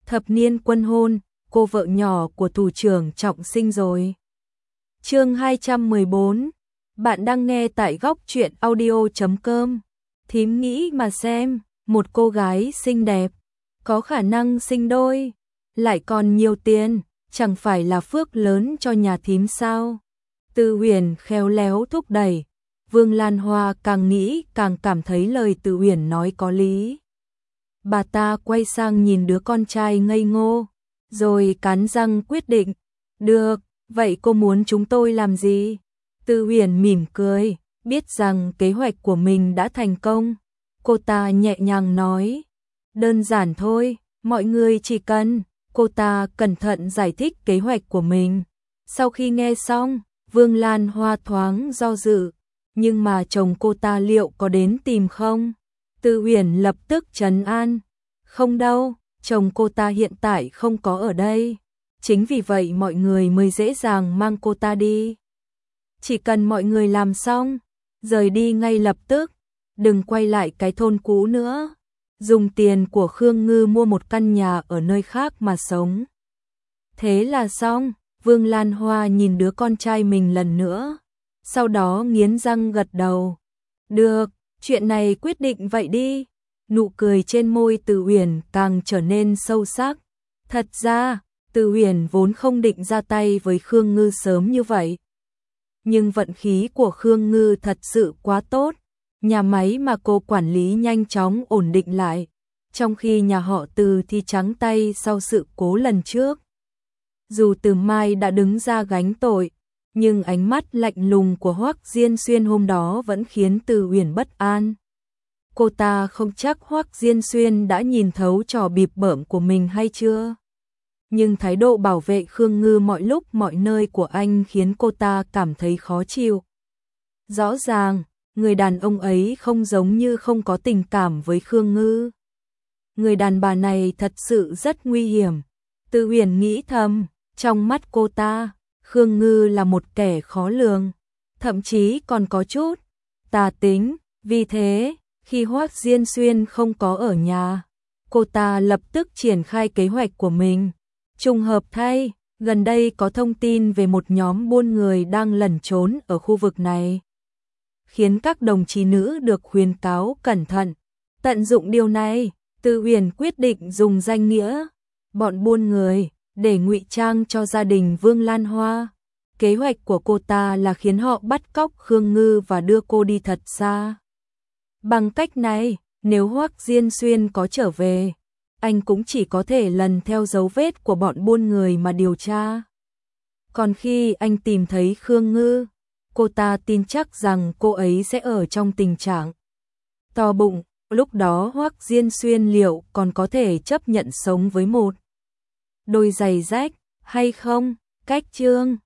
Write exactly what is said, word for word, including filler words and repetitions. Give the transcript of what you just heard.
thập niên quân hôn, cô vợ nhỏ của thủ trưởng Trọng Sinh rồi. Chương hai trăm mười bốn. Bạn đang nghe tại góc truyện audio chấm com. Thím nghĩ mà xem, một cô gái xinh đẹp, có khả năng sinh đôi, lại còn nhiều tiền, chẳng phải là phước lớn cho nhà thím sao? Từ Huyền khéo léo thúc đẩy, Vương Lan Hoa càng nghĩ càng cảm thấy lời Từ Huyền nói có lý. Bà ta quay sang nhìn đứa con trai ngây ngô, rồi cắn răng quyết định, được, vậy cô muốn chúng tôi làm gì? Từ Huyền mỉm cười, biết rằng kế hoạch của mình đã thành công. Cô ta nhẹ nhàng nói, đơn giản thôi, mọi người chỉ cần. Cô ta cẩn thận giải thích kế hoạch của mình. Sau khi nghe xong, Vương Lan Hoa thoáng do dự, nhưng mà chồng cô ta liệu có đến tìm không? Từ Huyền lập tức trấn an, không đâu, chồng cô ta hiện tại không có ở đây. Chính vì vậy mọi người mới dễ dàng mang cô ta đi. Chỉ cần mọi người làm xong, rời đi ngay lập tức, đừng quay lại cái thôn cũ nữa. Dùng tiền của Khương Ngư mua một căn nhà ở nơi khác mà sống. Thế là xong. Vương Lan Hoa nhìn đứa con trai mình lần nữa, sau đó nghiến răng gật đầu. Được, chuyện này quyết định vậy đi. Nụ cười trên môi Từ Huyền càng trở nên sâu sắc. Thật ra, Từ Huyền vốn không định ra tay với Khương Ngư sớm như vậy. Nhưng vận khí của Khương Ngư thật sự quá tốt. Nhà máy mà cô quản lý nhanh chóng ổn định lại, trong khi nhà họ Từ thì trắng tay sau sự cố lần trước. Dù Từ Mai đã đứng ra gánh tội, nhưng ánh mắt lạnh lùng của Hoắc Diên Xuyên hôm đó vẫn khiến Từ Huyền bất an. Cô ta không chắc Hoắc Diên Xuyên đã nhìn thấu trò bịp bợm của mình hay chưa. Nhưng thái độ bảo vệ Khương Ngư mọi lúc mọi nơi của anh khiến cô ta cảm thấy khó chịu. Rõ ràng, người đàn ông ấy không giống như không có tình cảm với Khương Ngư. Người đàn bà này thật sự rất nguy hiểm. Từ Huyền nghĩ thầm, trong mắt cô ta, Khương Ngư là một kẻ khó lường, thậm chí còn có chút tà tính. Vì thế, khi Hoắc Diên Xuyên không có ở nhà, cô ta lập tức triển khai kế hoạch của mình. Trùng hợp thay, gần đây có thông tin về một nhóm buôn người đang lẩn trốn ở khu vực này, khiến các đồng chí nữ được khuyến cáo cẩn thận. Tận dụng điều này, Từ Huyền quyết định dùng danh nghĩa bọn buôn người để ngụy trang cho gia đình Vương Lan Hoa. Kế hoạch của cô ta là khiến họ bắt cóc Khương Ngư và đưa cô đi thật xa. Bằng cách này, nếu Hoắc Diên Xuyên có trở về, anh cũng chỉ có thể lần theo dấu vết của bọn buôn người mà điều tra. Còn khi anh tìm thấy Khương Ngư, cô ta tin chắc rằng cô ấy sẽ ở trong tình trạng to bụng. Lúc đó Hoắc Diên Xuyên liệu còn có thể chấp nhận sống với một đôi giày rách hay không? Cách chương